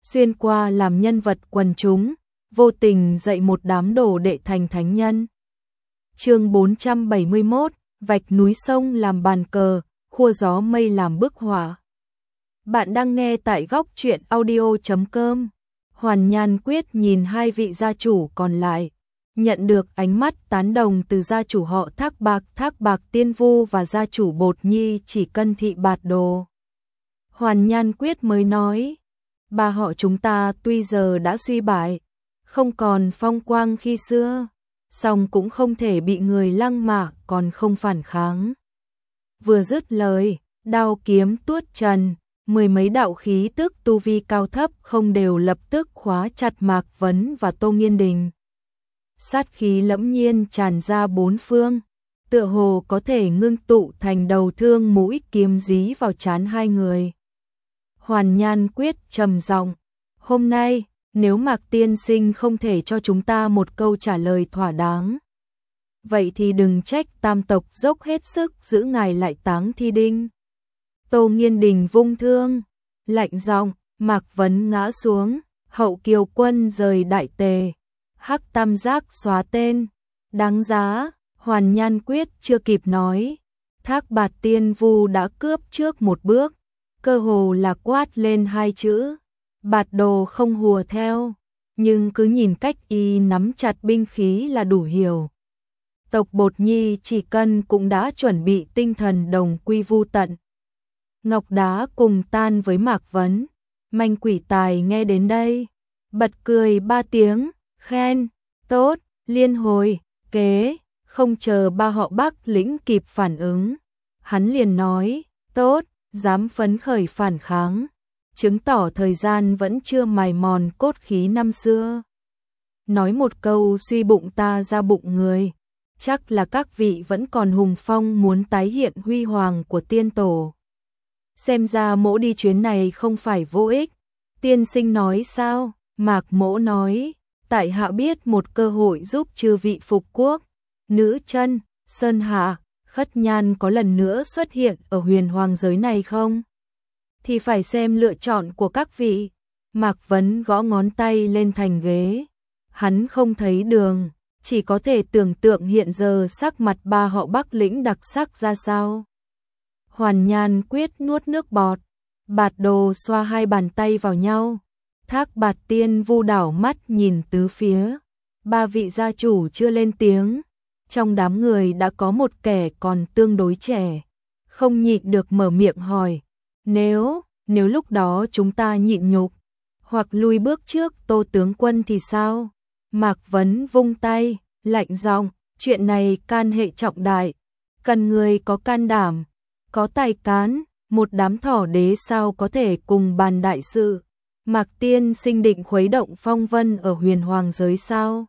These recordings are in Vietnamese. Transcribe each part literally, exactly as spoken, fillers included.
xuyên qua làm nhân vật quần chúng, vô tình dạy một đám đồ đệ thành thánh nhân. Chương bốn trăm bảy mươi mốt, vạch núi sông làm bàn cờ, khua gió mây làm bức họa. Bạn đang nghe tại góc truyện audio chấm com. Hoàn Nhan Quyết nhìn hai vị gia chủ còn lại, nhận được ánh mắt tán đồng từ gia chủ họ Thác Bạc, Thác Bạc Tiên Vu và gia chủ Bột Nhi Chỉ Cân Thị Bạt Đồ. Hoàn Nhan Quyết mới nói, ba họ chúng ta tuy giờ đã suy bại, không còn phong quang khi xưa, song cũng không thể bị người lăng mạ còn không phản kháng. Vừa dứt lời, đao kiếm tuốt trần, mười mấy đạo khí tức tu vi cao thấp không đều lập tức khóa chặt Mạc Vấn và Tô Nghiên Đình. Sát khí lẫm nhiên tràn ra bốn phương, tựa hồ có thể ngưng tụ thành đầu thương mũi kiếm dí vào trán hai người. Hoàn Nhan Quyết trầm giọng, hôm nay, nếu Mạc tiên sinh không thể cho chúng ta một câu trả lời thỏa đáng, vậy thì đừng trách tam tộc dốc hết sức giữ ngài lại táng thi đinh. Tô Nghiên Đình vung thương, lạnh giọng, Mạc Vấn ngã xuống, Hậu Kiều Quân rời Đại Tề, Hắc Tam Giác xóa tên, đáng giá. Hoàn Nhan Quyết chưa kịp nói, Thác Bạt Tiên Vu đã cướp trước một bước, cơ hồ là quát lên hai chữ, Bạt Đồ không hùa theo, nhưng cứ nhìn cách y nắm chặt binh khí là đủ hiểu. Tộc Bột Nhi Chỉ Cân cũng đã chuẩn bị tinh thần đồng quy vu tận. Ngọc Đá cùng tan với Mạc Vấn, Manh Quỷ Tài nghe đến đây, bật cười ba tiếng, khen, tốt, liên hồi, kế, không chờ ba họ Bắc lĩnh kịp phản ứng. Hắn liền nói, tốt, dám phấn khởi phản kháng, chứng tỏ thời gian vẫn chưa mài mòn cốt khí năm xưa. Nói một câu suy bụng ta ra bụng người, chắc là các vị vẫn còn hùng phong muốn tái hiện huy hoàng của tiên tổ. Xem ra mỗ đi chuyến này không phải vô ích. Tiên sinh nói sao? Mạc Mỗ nói, tại hạ biết một cơ hội giúp chư vị phục quốc. Nữ chân, Sơn Hạ, Khất Nhan có lần nữa xuất hiện ở huyền hoàng giới này không? Thì phải xem lựa chọn của các vị. Mạc Vấn gõ ngón tay lên thành ghế. Hắn không thấy đường, chỉ có thể tưởng tượng hiện giờ sắc mặt ba họ Bắc lĩnh đặc sắc ra sao. Hoàn Nhan Quyết nuốt nước bọt, Bạt Đồ xoa hai bàn tay vào nhau. Thác Bạt Tiên Vu đảo mắt nhìn tứ phía, ba vị gia chủ chưa lên tiếng. Trong đám người đã có một kẻ còn tương đối trẻ, không nhịn được mở miệng hỏi, nếu, nếu lúc đó chúng ta nhịn nhục, hoặc lui bước trước Tô tướng quân thì sao? Mạc Vấn vung tay, lạnh giọng, chuyện này can hệ trọng đại, cần người có can đảm, có tài cán, một đám thỏ đế sao có thể cùng bàn đại sự. Mạc tiên sinh định khuấy động phong vân ở huyền hoàng giới sao?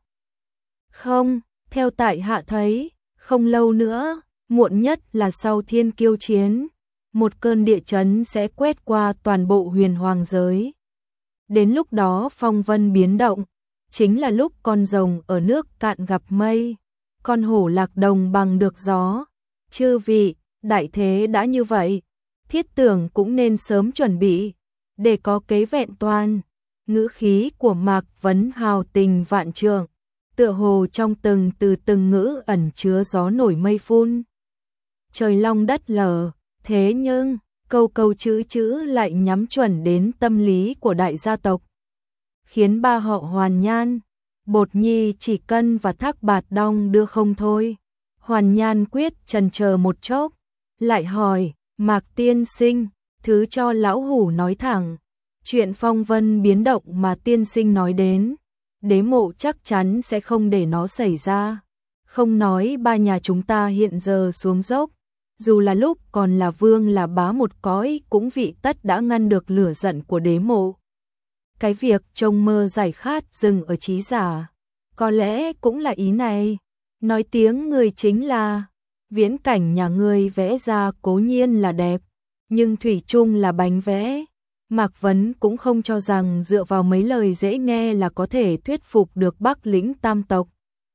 Không, theo tại hạ thấy, không lâu nữa, muộn nhất là sau thiên kiêu chiến, một cơn địa chấn sẽ quét qua toàn bộ huyền hoàng giới. Đến lúc đó phong vân biến động, chính là lúc con rồng ở nước cạn gặp mây, con hổ lạc đồng bằng được gió. Chư vị, đại thế đã như vậy, thiết tưởng cũng nên sớm chuẩn bị, để có kế vẹn toàn. Ngữ khí của Mạc Vấn hào tình vạn trượng, tựa hồ trong từng từ từng ngữ ẩn chứa gió nổi mây phun. Trời long đất lở, thế nhưng, câu câu chữ chữ lại nhắm chuẩn đến tâm lý của đại gia tộc. Khiến ba họ Hoàn Nhan, Bột Nhi Chỉ Cân và Thác Bạt đong đưa không thôi. Hoàn Nhan Quyết chần chờ một chốc, lại hỏi, Mạc tiên sinh, thứ cho lão hủ nói thẳng, chuyện phong vân biến động mà tiên sinh nói đến, đế mộ chắc chắn sẽ không để nó xảy ra. Không nói ba nhà chúng ta hiện giờ xuống dốc, dù là lúc còn là vương là bá một cõi cũng vị tất đã ngăn được lửa giận của đế mộ. Cái việc trông mơ giải khát dừng ở trí giả, có lẽ cũng là ý này. Nói tiếng người chính là, viễn cảnh nhà ngươi vẽ ra cố nhiên là đẹp, nhưng thủy chung là bánh vẽ. Mạc Vấn cũng không cho rằng dựa vào mấy lời dễ nghe là có thể thuyết phục được Bắc lĩnh tam tộc.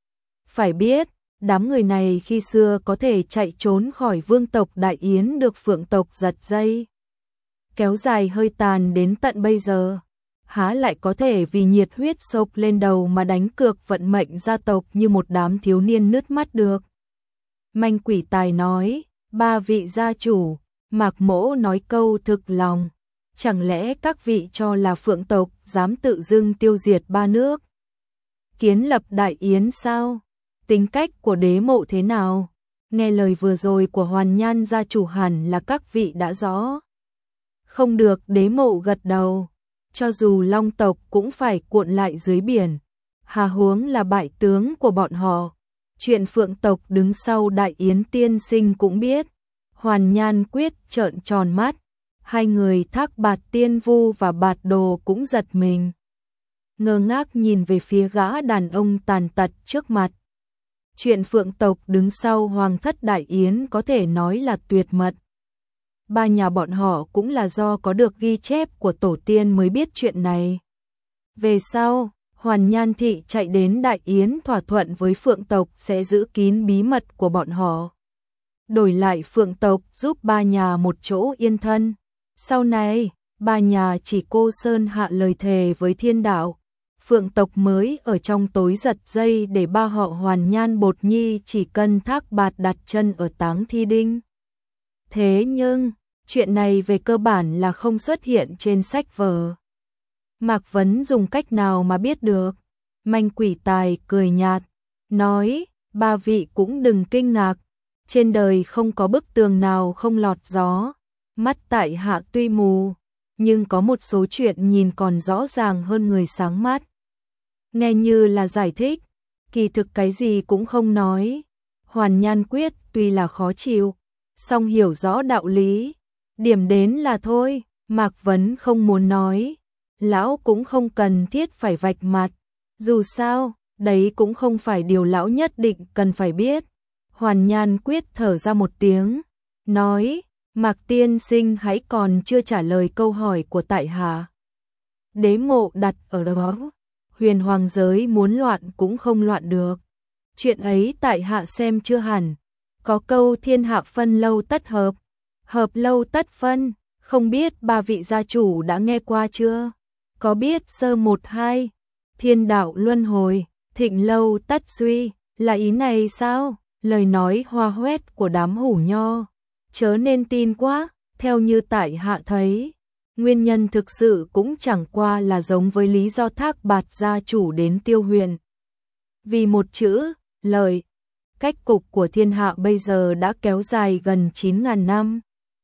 Phải biết, đám người này khi xưa có thể chạy trốn khỏi vương tộc Đại Yến được phượng tộc giật dây, kéo dài hơi tàn đến tận bây giờ. há lại có thể vì nhiệt huyết sộc lên đầu mà đánh cược vận mệnh gia tộc như một đám thiếu niên nướt mắt được. Manh Quỷ Tài nói, ba vị gia chủ, Mạc Mỗ nói câu thực lòng, chẳng lẽ các vị cho là Phượng tộc dám tự dưng tiêu diệt ba nước? Kiến lập đại yến sao? Tính cách của Đế Mộ thế nào? Nghe lời vừa rồi của Hoàn Nhan gia chủ hẳn là các vị đã rõ. Không được, Đế Mộ gật đầu. Cho dù Long tộc cũng phải cuộn lại dưới biển. Hà huống là bại tướng của bọn họ. Chuyện Phượng tộc đứng sau đại yến tiên sinh cũng biết. Hoàn Nhan Quyết trợn tròn mắt. Hai người Thác Bạt Tiên Vu và Bạt Đồ cũng giật mình. Ngơ ngác nhìn về phía gã đàn ông tàn tật trước mặt. Chuyện Phượng tộc đứng sau Hoàng thất đại yến có thể nói là tuyệt mật. Ba nhà bọn họ cũng là do có được ghi chép của tổ tiên mới biết chuyện này. Về sau, Hoàn Nhan Thị chạy đến đại yến thỏa thuận với Phượng tộc sẽ giữ kín bí mật của bọn họ. Đổi lại Phượng tộc giúp ba nhà một chỗ yên thân. Sau này, ba nhà chỉ cô Sơn hạ lời thề với thiên đạo. Phượng tộc mới ở trong tối giật dây để ba họ Hoàn Nhan Bột Nhi chỉ cần Thác Bạt đặt chân ở Táng Thi Đinh. Thế nhưng, chuyện này về cơ bản là không xuất hiện trên sách vở. Mạc Vấn dùng cách nào mà biết được? Manh Quỷ Tài cười nhạt, nói, ba vị cũng đừng kinh ngạc. Trên đời không có bức tường nào không lọt gió. Mắt tại hạ tuy mù, nhưng có một số chuyện nhìn còn rõ ràng hơn người sáng mắt. Nghe như là giải thích, kỳ thực cái gì cũng không nói. Hoàn Nhan Quyết tuy là khó chịu, song hiểu rõ đạo lý. Điểm đến là thôi, Mạc Vấn không muốn nói. Lão cũng không cần thiết phải vạch mặt. Dù sao, đấy cũng không phải điều lão nhất định cần phải biết. Hoàn Nhan Quyết thở ra một tiếng, nói, Mạc tiên sinh hãy còn chưa trả lời câu hỏi của tại hạ. Đế Mộ đặt ở đó, huyền hoàng giới muốn loạn cũng không loạn được. Chuyện ấy tại hạ xem chưa hẳn. Có câu thiên hạ phân lâu tất hợp, hợp lâu tất phân, không biết ba vị gia chủ đã nghe qua chưa? Có biết sơ một hai, thiên đạo luân hồi, thịnh lâu tất suy, là ý này sao? Lời nói hoa hoét của đám hủ nho, chớ nên tin quá. Theo như tại hạ thấy, nguyên nhân thực sự cũng chẳng qua là giống với lý do Thác Bạt gia chủ đến Tiêu Huyền. Vì một chữ, lời. Cách cục của thiên hạ bây giờ đã kéo dài gần chín nghìn năm.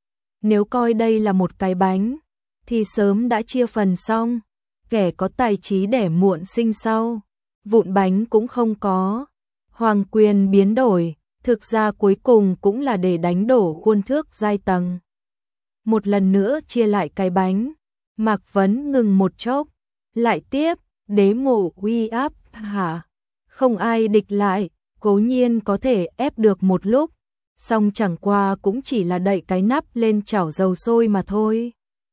Nếu coi đây là một cái bánh, thì sớm đã chia phần xong. Kẻ có tài trí đẻ muộn sinh sau, vụn bánh cũng không có. Hoàng quyền biến đổi, thực ra cuối cùng cũng là để đánh đổ khuôn thước giai tầng. Một lần nữa chia lại cái bánh, Mạc Vấn ngừng một chốc, lại tiếp, Đế Mộ uy áp hả? Không ai địch lại, cố nhiên có thể ép được một lúc, song chẳng qua cũng chỉ là đậy cái nắp lên chảo dầu sôi mà thôi.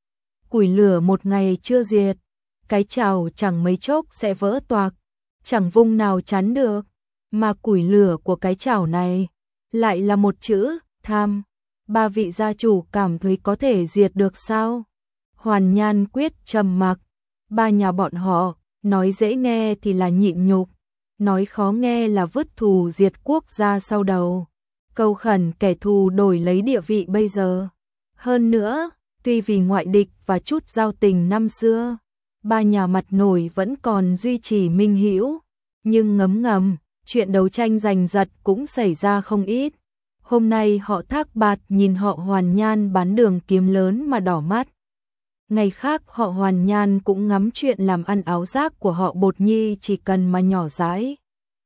Củi lửa một ngày chưa diệt, cái chảo chẳng mấy chốc sẽ vỡ toạc, chẳng vùng nào chắn được. Mà củi lửa của cái chảo này lại là một chữ, tham. Ba vị gia chủ cảm thấy có thể diệt được sao? Hoàn Nhan Quyết trầm mặc. Ba nhà bọn họ, nói dễ nghe thì là nhịn nhục, nói khó nghe là vứt thù diệt quốc gia sau đầu. Cầu khẩn kẻ thù đổi lấy địa vị bây giờ. Hơn nữa, tuy vì ngoại địch và chút giao tình năm xưa, ba nhà mặt nổi vẫn còn duy trì minh hữu, nhưng ngấm ngầm, chuyện đấu tranh giành giật cũng xảy ra không ít. Hôm nay họ Thác Bạt nhìn họ Hoàn Nhan bán đường kiếm lớn mà đỏ mắt. Ngày khác họ Hoàn Nhan cũng ngắm chuyện làm ăn áo rác của họ Bột Nhi chỉ cần mà nhỏ dãi.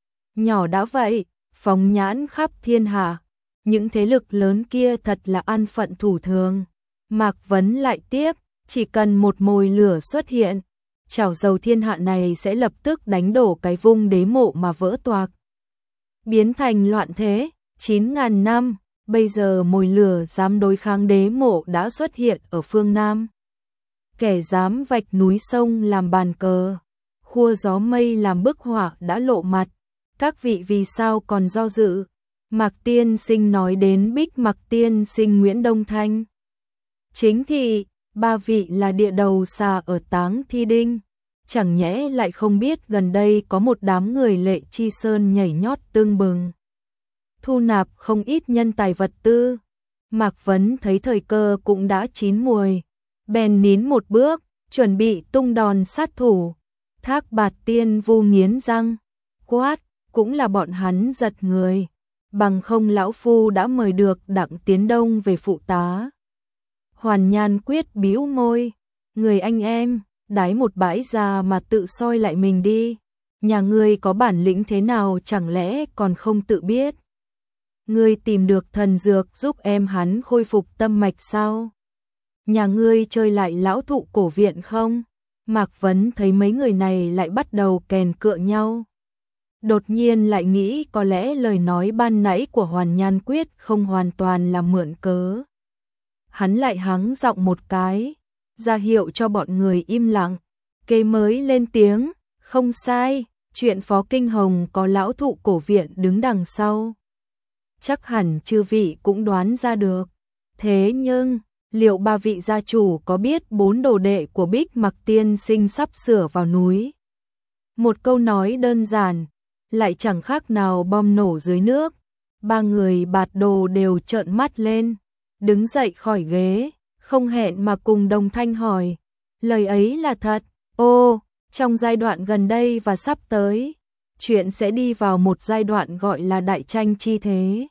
Nhỏ đã vậy, phóng nhãn khắp thiên hạ, những thế lực lớn kia thật là an phận thủ thường. Mạc Vấn lại tiếp, chỉ cần một mồi lửa xuất hiện, chảo dầu thiên hạ này sẽ lập tức đánh đổ cái vung Đế Mộ mà vỡ toạc. Biến thành loạn thế, chín nghìn năm, bây giờ mồi lửa dám đối kháng Đế Mộ đã xuất hiện ở phương Nam. Kẻ dám vạch núi sông làm bàn cờ, khua gió mây làm bức họa đã lộ mặt. Các vị vì sao còn do dự? Mạc tiên sinh nói đến Bích Mạc tiên sinh Nguyễn Đông Thanh. Chính thị, ba vị là địa đầu xà ở Táng Thi Đinh, chẳng nhẽ lại không biết gần đây có một đám người Lệ Chi Sơn nhảy nhót tương bừng, thu nạp không ít nhân tài vật tư. Mạc Vấn thấy thời cơ cũng đã chín muồi, bèn nín một bước, chuẩn bị tung đòn sát thủ. Thác Bạt Tiên Vu nghiến răng, quát, cũng là bọn hắn giật người, bằng không lão phu đã mời được Đặng Tiến Đông về phụ tá. Hoàn Nhan Quyết bĩu môi, người anh em, đái một bãi ra mà tự soi lại mình đi, nhà ngươi có bản lĩnh thế nào chẳng lẽ còn không tự biết. Ngươi tìm được thần dược giúp em hắn khôi phục tâm mạch sao? Nhà ngươi chơi lại lão thụ cổ viện không? Mạc Vấn thấy mấy người này lại bắt đầu kèn cựa nhau. Đột nhiên lại nghĩ có lẽ lời nói ban nãy của Hoàn Nhan Quyết không hoàn toàn là mượn cớ. Hắn lại hắng giọng một cái, ra hiệu cho bọn người im lặng. Kế mới lên tiếng, không sai, chuyện Phó Kinh Hồng có lão thụ cổ viện đứng đằng sau. Chắc hẳn chư vị cũng đoán ra được. Thế nhưng, liệu ba vị gia chủ có biết bốn đồ đệ của Bích Mặc Tiên Sinh sắp sửa vào núi? Một câu nói đơn giản, lại chẳng khác nào bom nổ dưới nước. Ba người Bạt Đồ đều trợn mắt lên, đứng dậy khỏi ghế, không hẹn mà cùng đồng thanh hỏi. Lời ấy là thật, ô, trong giai đoạn gần đây và sắp tới, chuyện sẽ đi vào một giai đoạn gọi là đại tranh chi thế.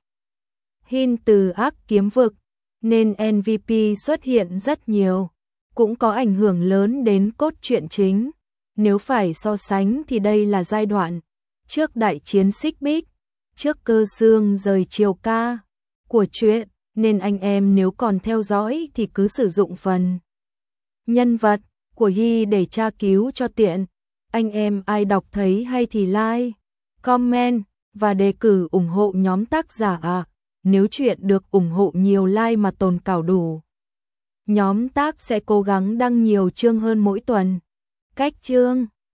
Hin từ ác kiếm vực, nên en vê pê xuất hiện rất nhiều, cũng có ảnh hưởng lớn đến cốt truyện chính. Nếu phải so sánh thì đây là giai đoạn trước đại chiến Xích Bích, trước Cơ Dương rời Triều Ca của truyện, nên anh em nếu còn theo dõi thì cứ sử dụng phần nhân vật của Hy để tra cứu cho tiện. Anh em ai đọc thấy hay thì like, comment và đề cử ủng hộ nhóm tác giả à. Nếu chuyện được ủng hộ nhiều like mà tồn cảo đủ, nhóm tác sẽ cố gắng đăng nhiều chương hơn mỗi tuần. Cách chương